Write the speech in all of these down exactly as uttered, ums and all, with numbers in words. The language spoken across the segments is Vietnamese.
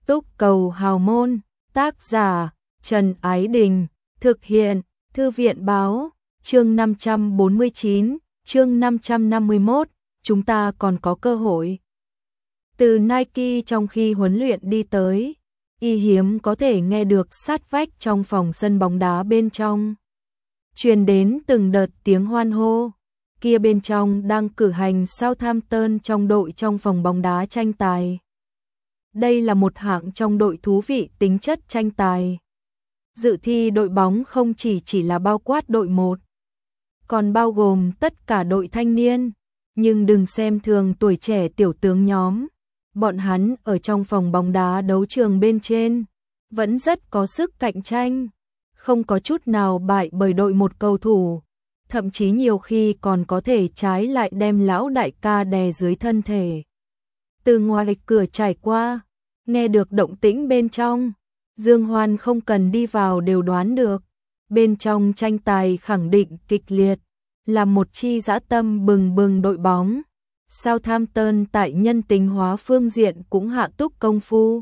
Túc Cầu Hào Môn, tác giả Trần Ái Đình, thực hiện Thư viện Báo, chương năm trăm bốn mươi chín, chương năm trăm năm mươi mốt, chúng ta còn có cơ hội. Từ Nike trong khi huấn luyện đi tới, y hiếm có thể nghe được sát vách trong phòng sân bóng đá bên trong. Truyền đến từng đợt tiếng hoan hô, kia bên trong đang cử hành Southampton trong đội trong phòng bóng đá tranh tài. Đây là một hạng trong đội thú vị tính chất tranh tài. Dự thi đội bóng không chỉ chỉ là bao quát đội một, còn bao gồm tất cả đội thanh niên, nhưng đừng xem thường tuổi trẻ tiểu tướng nhóm. Bọn hắn ở trong phòng bóng đá đấu trường bên trên, vẫn rất có sức cạnh tranh, không có chút nào bại bởi đội một cầu thủ, thậm chí nhiều khi còn có thể trái lại đem lão đại ca đè dưới thân thể. Từ ngoài cửa trải qua, nghe được động tĩnh bên trong, Dương Hoan không cần đi vào đều đoán được, bên trong tranh tài khẳng định kịch liệt, là một chi dã tâm bừng bừng đội bóng. Southampton tại nhân tính hóa phương diện cũng hạ túc công phu.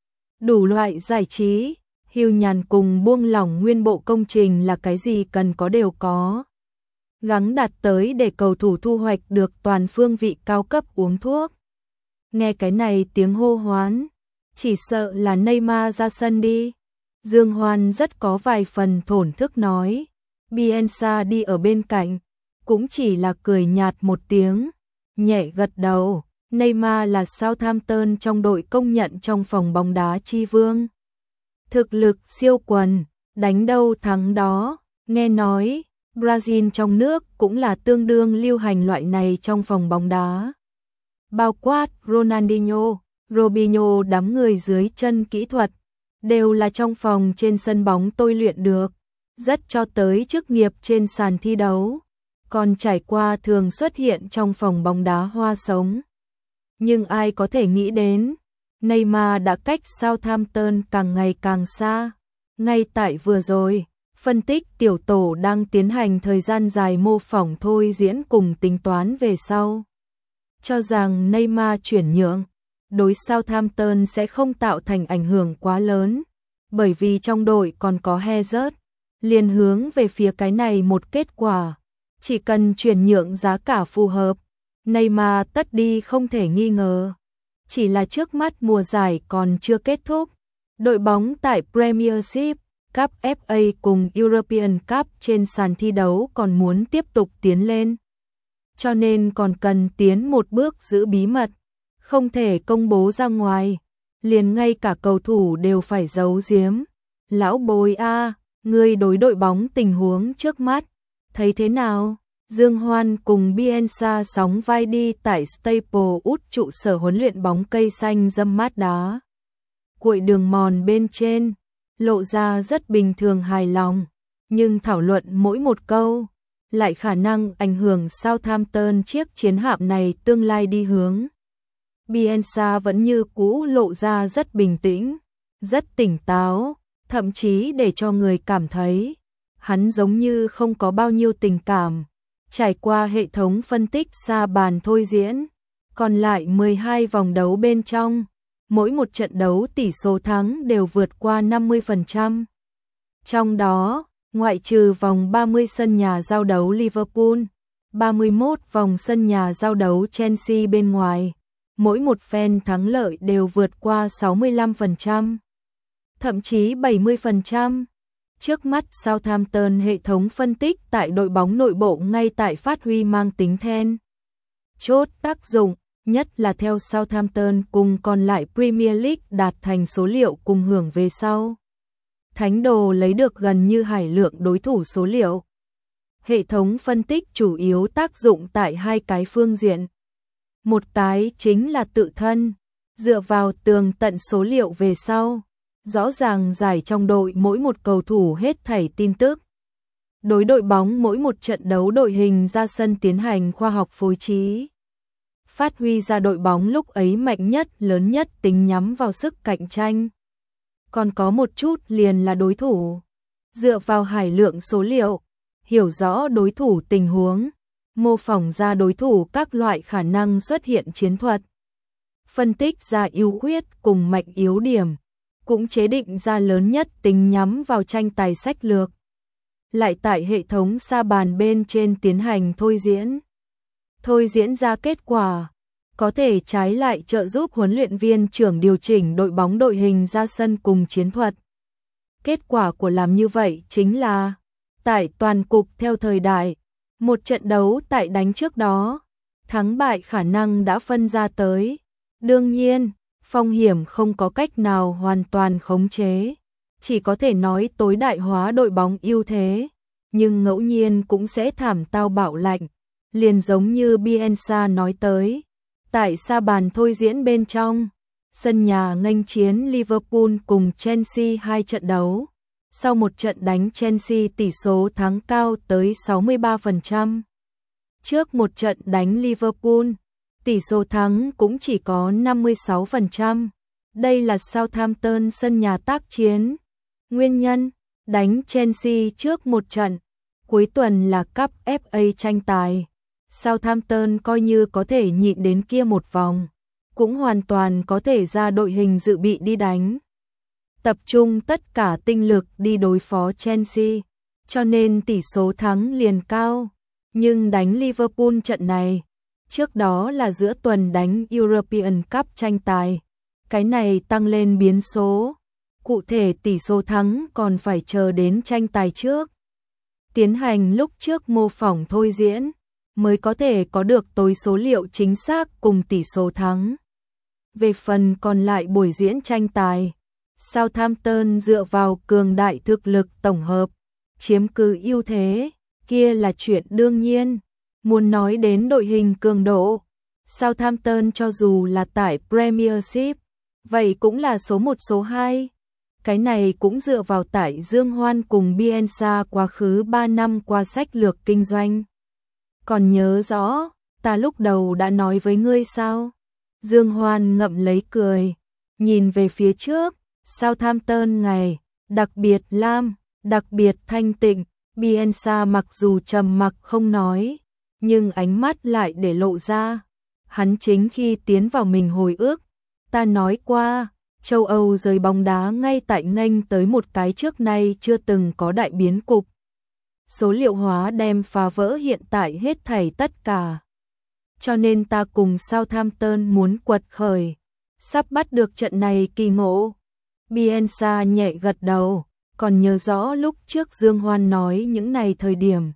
Đủ loại giải trí, hiu nhàn cùng buông lỏng nguyên bộ công trình là cái gì cần có đều có. Gắng đạt tới để cầu thủ thu hoạch được toàn phương vị cao cấp uống thuốc. Nghe cái này tiếng hô hoán, chỉ sợ là Neymar ra sân đi. Dương Hoan rất có vài phần thổn thức nói. Bielsa đi ở bên cạnh, cũng chỉ là cười nhạt một tiếng, nhẹ gật đầu. Neymar là Southampton trong đội công nhận trong phòng bóng đá chi vương. Thực lực siêu quần, đánh đâu thắng đó. Nghe nói, Brazil trong nước cũng là tương đương lưu hành loại này trong phòng bóng đá. Bao quát Ronaldinho, Robinho đám người dưới chân kỹ thuật, đều là trong phòng trên sân bóng tôi luyện được, rất cho tới chức nghiệp trên sàn thi đấu, còn trải qua thường xuất hiện trong phòng bóng đá hoa sống. Nhưng ai có thể nghĩ đến, Neymar đã cách Southampton càng ngày càng xa. Ngay tại vừa rồi, phân tích tiểu tổ đang tiến hành thời gian dài mô phỏng thôi diễn cùng tính toán về sau. Cho rằng Neymar chuyển nhượng, đối Southampton sẽ không tạo thành ảnh hưởng quá lớn, bởi vì trong đội còn có Hazard, liền hướng về phía cái này một kết quả. Chỉ cần chuyển nhượng giá cả phù hợp, Neymar tất đi không thể nghi ngờ. Chỉ là trước mắt mùa giải còn chưa kết thúc, đội bóng tại Premiership, Cup ép a cùng European Cup trên sàn thi đấu còn muốn tiếp tục tiến lên. Cho nên còn cần tiến một bước giữ bí mật, không thể công bố ra ngoài, liền ngay cả cầu thủ đều phải giấu giếm. Lão bối a, ngươi đối đội bóng tình huống trước mắt, thấy thế nào? Dương Hoan cùng Bielsa sóng vai đi tại Staplewood trụ sở huấn luyện bóng cây xanh râm mát đá. Cuội đường mòn bên trên, lộ ra rất bình thường hài lòng, nhưng thảo luận mỗi một câu, lại khả năng ảnh hưởng Southampton chiếc chiến hạm này tương lai đi hướng. Bielsa vẫn như cũ lộ ra rất bình tĩnh, rất tỉnh táo, thậm chí để cho người cảm thấy hắn giống như không có bao nhiêu tình cảm. Trải qua hệ thống phân tích xa bàn thôi diễn, còn lại mười hai vòng đấu bên trong, mỗi một trận đấu tỷ số thắng đều vượt qua năm mươi phần trăm. Trong đó, ngoại trừ vòng ba mươi sân nhà giao đấu Liverpool, ba mươi mốt vòng sân nhà giao đấu Chelsea bên ngoài, mỗi một phen thắng lợi đều vượt qua sáu mươi lăm phần trăm, thậm chí bảy mươi phần trăm. Trước mắt Southampton hệ thống phân tích tại đội bóng nội bộ ngay tại phát huy mang tính then chốt tác dụng, nhất là theo Southampton cùng còn lại Premier League đạt thành số liệu cùng hưởng về sau. Thánh đồ lấy được gần như hải lượng đối thủ số liệu. Hệ thống phân tích chủ yếu tác dụng tại hai cái phương diện. Một cái chính là tự thân, dựa vào tường tận số liệu về sau, rõ ràng giải trong đội mỗi một cầu thủ hết thảy tin tức. Đối đội bóng mỗi một trận đấu đội hình ra sân tiến hành khoa học phối trí. Phát huy ra đội bóng lúc ấy mạnh nhất lớn nhất tính nhắm vào sức cạnh tranh. Còn có một chút liền là đối thủ. Dựa vào hải lượng số liệu, hiểu rõ đối thủ tình huống, mô phỏng ra đối thủ các loại khả năng xuất hiện chiến thuật. phân tích ra ưu khuyết cùng mạnh yếu điểm, cũng chế định ra lớn nhất tính nhắm vào tranh tài sách lược. Lại tại hệ thống sa bàn bên trên tiến hành thôi diễn. Thôi diễn ra kết quả, có thể trái lại trợ giúp huấn luyện viên trưởng điều chỉnh đội bóng đội hình ra sân cùng chiến thuật. Kết quả của làm như vậy chính là, tại toàn cục theo thời đại, một trận đấu tại đánh trước đó, thắng bại khả năng đã phân ra tới. Đương nhiên, phong hiểm không có cách nào hoàn toàn khống chế, chỉ có thể nói tối đại hóa đội bóng ưu thế, nhưng ngẫu nhiên cũng sẽ thảm tao bạo lạnh, liền giống như Bielsa nói tới. Tại sa bàn thôi diễn bên trong, sân nhà nghênh chiến Liverpool cùng Chelsea hai trận đấu. Sau một trận đánh Chelsea tỷ số thắng cao tới sáu mươi ba phần trăm. Trước một trận đánh Liverpool, tỷ số thắng cũng chỉ có năm mươi sáu phần trăm. Đây là Southampton sân nhà tác chiến. Nguyên nhân, đánh Chelsea trước một trận, cuối tuần là Cup ép a tranh tài. Southampton coi như có thể nhịn đến kia một vòng, cũng hoàn toàn có thể ra đội hình dự bị đi đánh. Tập trung tất cả tinh lực đi đối phó Chelsea, cho nên tỷ số thắng liền cao. Nhưng đánh Liverpool trận này, trước đó là giữa tuần đánh European Cup tranh tài, cái này tăng lên biến số. Cụ thể tỷ số thắng còn phải chờ đến tranh tài trước. Tiến hành lúc trước mô phỏng thôi diễn, mới có thể có được tối số liệu chính xác cùng tỷ số thắng. Về phần còn lại buổi diễn tranh tài, Southampton dựa vào cường đại thực lực tổng hợp, chiếm cứ ưu thế, kia là chuyện đương nhiên. Muốn nói đến đội hình cường độ, Southampton cho dù là tại Premiership, vậy cũng là số một số hai. Cái này cũng dựa vào tại Dương Hoan cùng Bielsa quá khứ ba năm qua sách lược kinh doanh. Còn nhớ rõ, ta lúc đầu đã nói với ngươi sao? Dương Hoan ngậm lấy cười, nhìn về phía trước, Southampton ngày, đặc biệt lam, đặc biệt thanh tịnh. Bielsa mặc dù trầm mặc không nói, nhưng ánh mắt lại để lộ ra. Hắn chính khi tiến vào mình hồi ức, ta nói qua, châu Âu giới bóng đá ngay tại nghênh tới một cái trước nay chưa từng có đại biến cục. Số liệu hóa đem phá vỡ hiện tại hết thảy tất cả. Cho nên ta cùng Southampton muốn quật khởi, sắp bắt được trận này kỳ ngộ. Bielsa nhẹ gật đầu, còn nhớ rõ lúc trước Dương Hoan nói những này thời điểm.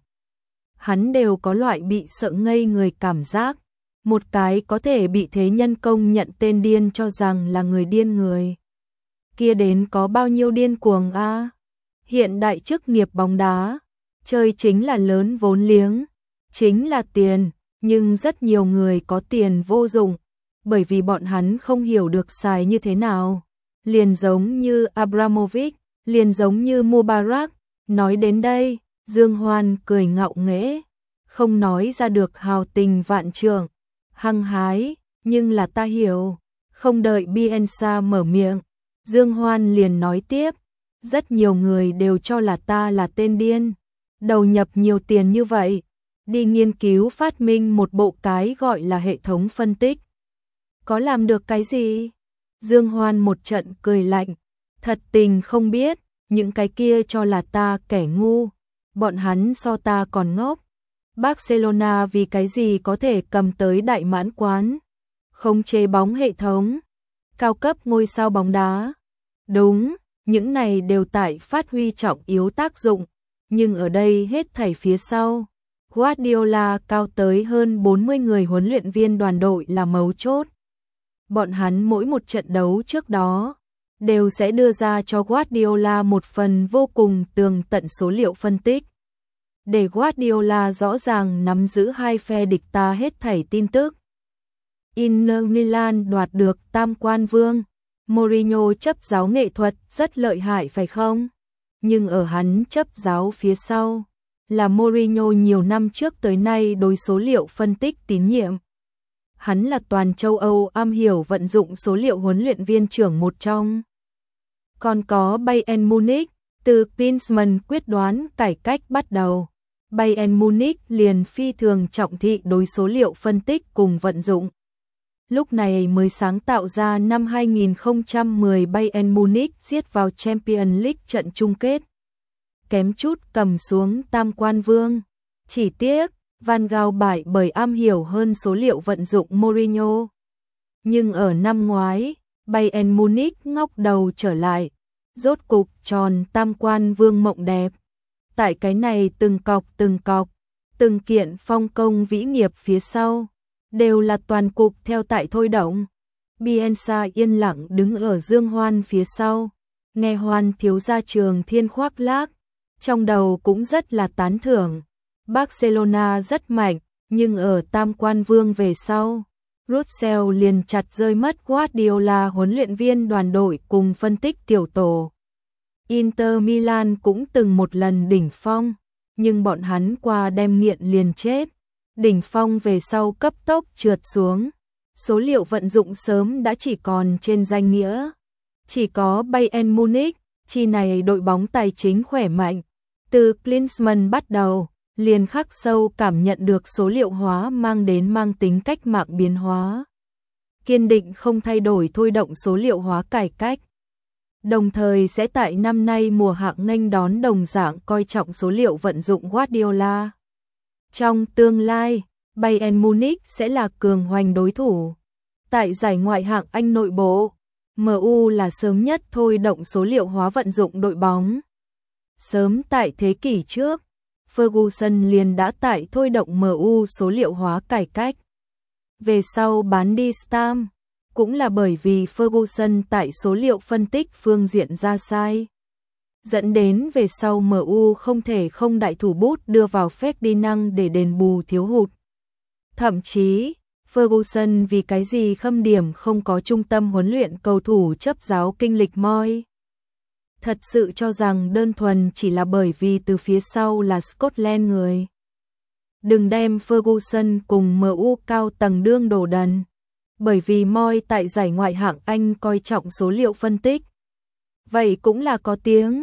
Hắn đều có loại bị sợ ngây người cảm giác, một cái có thể bị thế nhân công nhận tên điên cho rằng là người điên người. Kia đến có bao nhiêu điên cuồng a? À? Hiện đại chức nghiệp bóng đá, chơi chính là lớn vốn liếng, chính là tiền, nhưng rất nhiều người có tiền vô dụng, bởi vì bọn hắn không hiểu được xài như thế nào. Liền giống như Abramovich, liền giống như Mubarak. Nói đến đây, Dương Hoan cười ngạo nghễ, không nói ra được hào tình vạn trượng, hăng hái, nhưng là ta hiểu. Không đợi Bielsa mở miệng, Dương Hoan liền nói tiếp, rất nhiều người đều cho là ta là tên điên, đầu nhập nhiều tiền như vậy, đi nghiên cứu phát minh một bộ cái gọi là hệ thống phân tích. Có làm được cái gì? Dương Hoan một trận cười lạnh, thật tình không biết, những cái kia cho là ta kẻ ngu, bọn hắn so ta còn ngốc. Barcelona vì cái gì có thể cầm tới đại mãn quán, khống chế bóng hệ thống, cao cấp ngôi sao bóng đá. Đúng, những này đều tại phát huy trọng yếu tác dụng, nhưng ở đây hết thảy phía sau, Guardiola cao tới hơn bốn mươi người huấn luyện viên đoàn đội là mấu chốt. Bọn hắn mỗi một trận đấu trước đó đều sẽ đưa ra cho Guardiola một phần vô cùng tường tận số liệu phân tích, để Guardiola rõ ràng nắm giữ hai phe địch ta hết thảy tin tức. Inter Milan đoạt được tam quan vương, Mourinho chấp giáo nghệ thuật rất lợi hại phải không? Nhưng ở hắn chấp giáo phía sau là Mourinho nhiều năm trước tới nay đối số liệu phân tích tín nhiệm. Hắn là toàn châu Âu am hiểu vận dụng số liệu huấn luyện viên trưởng một trong. Còn có Bayern Munich, từ Klinsmann quyết đoán cải cách bắt đầu, Bayern Munich liền phi thường trọng thị đối số liệu phân tích cùng vận dụng. lúc này mới sáng tạo ra năm hai nghìn không trăm mười Bayern Munich giết vào Champions League trận chung kết. Kém chút cầm xuống tam quan vương. Chỉ tiếc, Van Gaal bại bởi am hiểu hơn số liệu vận dụng Mourinho. Nhưng ở năm ngoái, Bayern Munich ngóc đầu trở lại, rốt cục tròn tam quan vương mộng đẹp. Tại cái này từng cọc từng cọc, từng kiện phong công vĩ nghiệp phía sau, đều là toàn cục theo tại thôi động. Bielsa yên lặng đứng ở dương hoan phía sau, nghe Hoan thiếu gia Trường Thiên khoác lác, trong đầu cũng rất là tán thưởng. Barcelona rất mạnh, nhưng ở tam quan vương về sau, Russell liền chặt rơi mất Guardiola huấn luyện viên đoàn đội cùng phân tích tiểu tổ. Inter Milan cũng từng một lần đỉnh phong, nhưng bọn hắn qua đem nghiện liền chết. Đỉnh phong về sau cấp tốc trượt xuống. Số liệu vận dụng sớm đã chỉ còn trên danh nghĩa. Chỉ có Bayern Munich, chi này đội bóng tài chính khỏe mạnh. Từ Klinsmann bắt đầu, liền khắc sâu cảm nhận được số liệu hóa mang đến mang tính cách mạng biến hóa. Kiên định không thay đổi thôi động số liệu hóa cải cách. Đồng thời sẽ tại năm nay mùa hạ nghênh đón đồng dạng coi trọng số liệu vận dụng Guardiola. Trong tương lai, Bayern Munich sẽ là cường hoành đối thủ. Tại giải ngoại hạng Anh nội bộ, em u là sớm nhất thôi động số liệu hóa vận dụng đội bóng. Sớm tại thế kỷ trước, Ferguson liền đã tại thôi động em u số liệu hóa cải cách. Về sau bán đi Stam, cũng là bởi vì Ferguson tại số liệu phân tích phương diện ra sai. Dẫn đến về sau em u không thể không đại thủ bút đưa vào Ferdinand để đền bù thiếu hụt. Thậm chí, Ferguson vì cái gì khâm điểm không có trung tâm huấn luyện cầu thủ chấp giáo kinh lịch moi. Thật sự cho rằng đơn thuần chỉ là bởi vì từ phía sau là Scotland người. Đừng đem Ferguson cùng em u cao tầng đương đồ đần. Bởi vì moi tại giải ngoại hạng Anh coi trọng số liệu phân tích. Vậy cũng là có tiếng.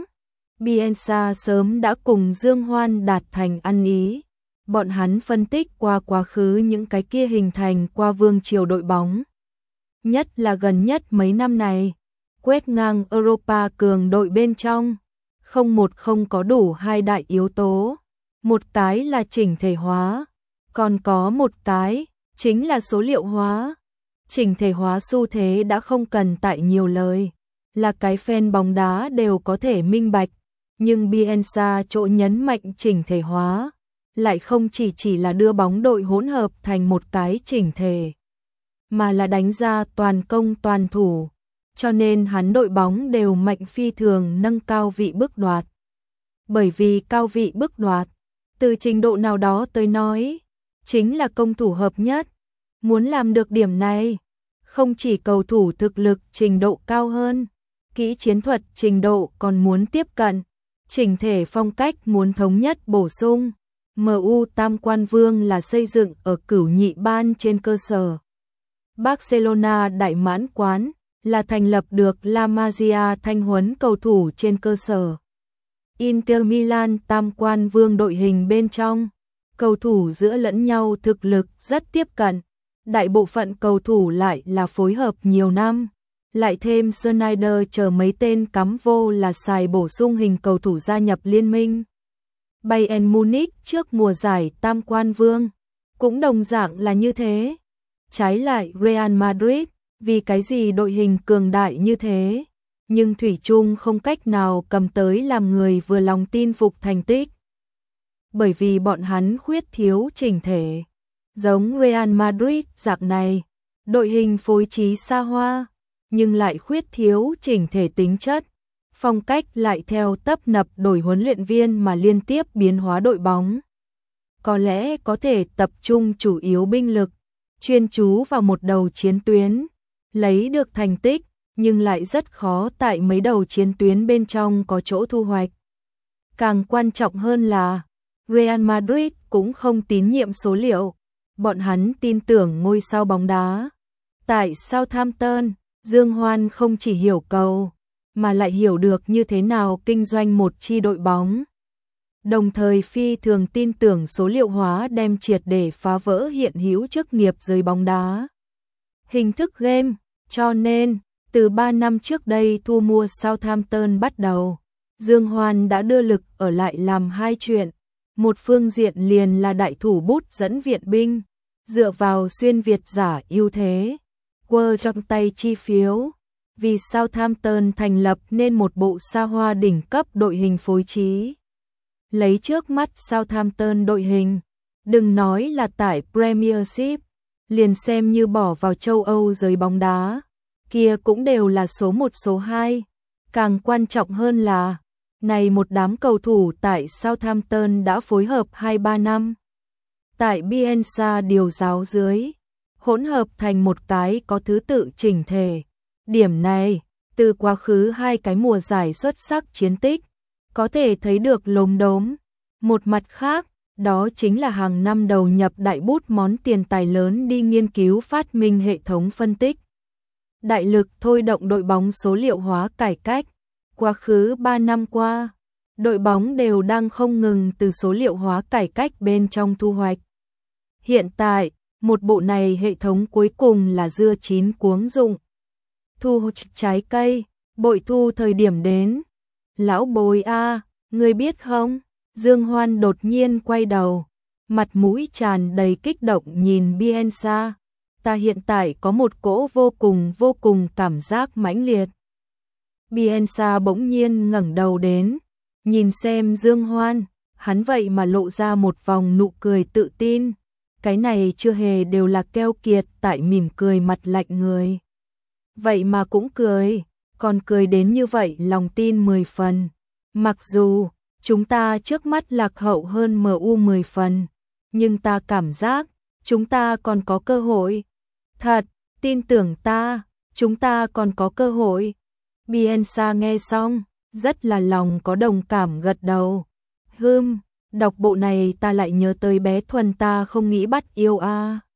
Bielsa sớm đã cùng Dương Hoan đạt thành ăn ý. Bọn hắn phân tích qua quá khứ những cái kia hình thành qua vương triều đội bóng. Nhất là gần nhất mấy năm này, quét ngang Europa cường đội bên trong, không một không có đủ hai đại yếu tố. Một cái là chỉnh thể hóa, còn có một cái, chính là số liệu hóa. Chỉnh thể hóa xu thế đã không cần tại nhiều lời, là cái fan bóng đá đều có thể minh bạch, nhưng Bielsa chỗ nhấn mạnh chỉnh thể hóa, lại không chỉ chỉ là đưa bóng đội hỗn hợp thành một cái chỉnh thể, mà là đánh ra toàn công toàn thủ, cho nên hắn đội bóng đều mạnh phi thường nâng cao vị bước đoạt. Bởi vì cao vị bước đoạt, từ trình độ nào đó tới nói, chính là công thủ hợp nhất. Muốn làm được điểm này, không chỉ cầu thủ thực lực trình độ cao hơn, kỹ chiến thuật trình độ còn muốn tiếp cận, chỉnh thể phong cách muốn thống nhất bổ sung. em u tam quan vương là xây dựng ở cửu nhị ban trên cơ sở. Barcelona đại mãn quán là thành lập được La Masia thanh huấn cầu thủ trên cơ sở. Inter Milan tam quan vương đội hình bên trong, cầu thủ giữa lẫn nhau thực lực rất tiếp cận. Đại bộ phận cầu thủ lại là phối hợp nhiều năm, lại thêm Schneider chờ mấy tên cắm vô là xài bổ sung hình cầu thủ gia nhập liên minh. Bayern Munich trước mùa giải tam quan vương, cũng đồng dạng là như thế. Trái lại Real Madrid, vì cái gì đội hình cường đại như thế, nhưng thủy chung không cách nào cầm tới làm người vừa lòng tin phục thành tích. Bởi vì bọn hắn khuyết thiếu chỉnh thể. Giống Real Madrid dạng này, đội hình phối trí xa hoa, nhưng lại khuyết thiếu chỉnh thể tính chất, phong cách lại theo tấp nập đổi huấn luyện viên mà liên tiếp biến hóa đội bóng. Có lẽ có thể tập trung chủ yếu binh lực, chuyên chú vào một đầu chiến tuyến, lấy được thành tích, nhưng lại rất khó tại mấy đầu chiến tuyến bên trong có chỗ thu hoạch. Càng quan trọng hơn là, Real Madrid cũng không tín nhiệm số liệu. Bọn hắn tin tưởng ngôi sao bóng đá. Tại Southampton, Dương Hoan không chỉ hiểu cầu, mà lại hiểu được như thế nào kinh doanh một chi đội bóng. Đồng thời phi thường tin tưởng số liệu hóa đem triệt để phá vỡ hiện hữu chức nghiệp giới bóng đá. hình thức game, cho nên, từ ba năm trước đây thu mua Southampton bắt đầu, Dương Hoan đã đưa lực ở lại làm hai chuyện. Một phương diện liền là đại thủ bút dẫn viện binh, dựa vào xuyên Việt giả ưu thế, quơ trong tay chi phiếu, vì Southampton thành lập nên một bộ xa hoa đỉnh cấp đội hình phối trí. Lấy trước mắt Southampton đội hình, đừng nói là tại Premiership, liền xem như bỏ vào châu Âu giới bóng đá, kia cũng đều là số một số hai, càng quan trọng hơn là này một đám cầu thủ tại Southampton đã phối hợp hai ba năm. Tại Bielsa điều giáo dưới, hỗn hợp thành một cái có thứ tự chỉnh thể. Điểm này, từ quá khứ hai cái mùa giải xuất sắc chiến tích, có thể thấy được lốm đốm. Một mặt khác, đó chính là hàng năm đầu nhập đại bút món tiền tài lớn đi nghiên cứu phát minh hệ thống phân tích. Đại lực thôi động đội bóng số liệu hóa cải cách. Quá khứ ba năm qua, đội bóng đều đang không ngừng từ số liệu hóa cải cách bên trong thu hoạch. Hiện tại, một bộ này hệ thống cuối cùng là dưa chín cuống rụng. Thu trái cây, bội thu thời điểm đến. Lão bối a, ngươi biết không? Dương Hoan đột nhiên quay đầu, mặt mũi tràn đầy kích động nhìn Bielsa. Ta hiện tại có một cỗ vô cùng vô cùng cảm giác mãnh liệt. Bielsa bỗng nhiên ngẩng đầu đến, nhìn xem Dương Hoan, hắn vậy mà lộ ra một vòng nụ cười tự tin. Cái này chưa hề đều là keo kiệt tại mỉm cười mặt lạnh người. Vậy mà cũng cười, còn cười đến như vậy lòng tin mười phần. Mặc dù chúng ta trước mắt lạc hậu hơn em u mười phần, nhưng ta cảm giác chúng ta còn có cơ hội. Thật, tin tưởng ta, chúng ta còn có cơ hội. Bielsa nghe xong, rất là lòng có đồng cảm gật đầu. Hừm, đọc bộ này ta lại nhớ tới bé Thuần ta không nghĩ bắt yêu a. À.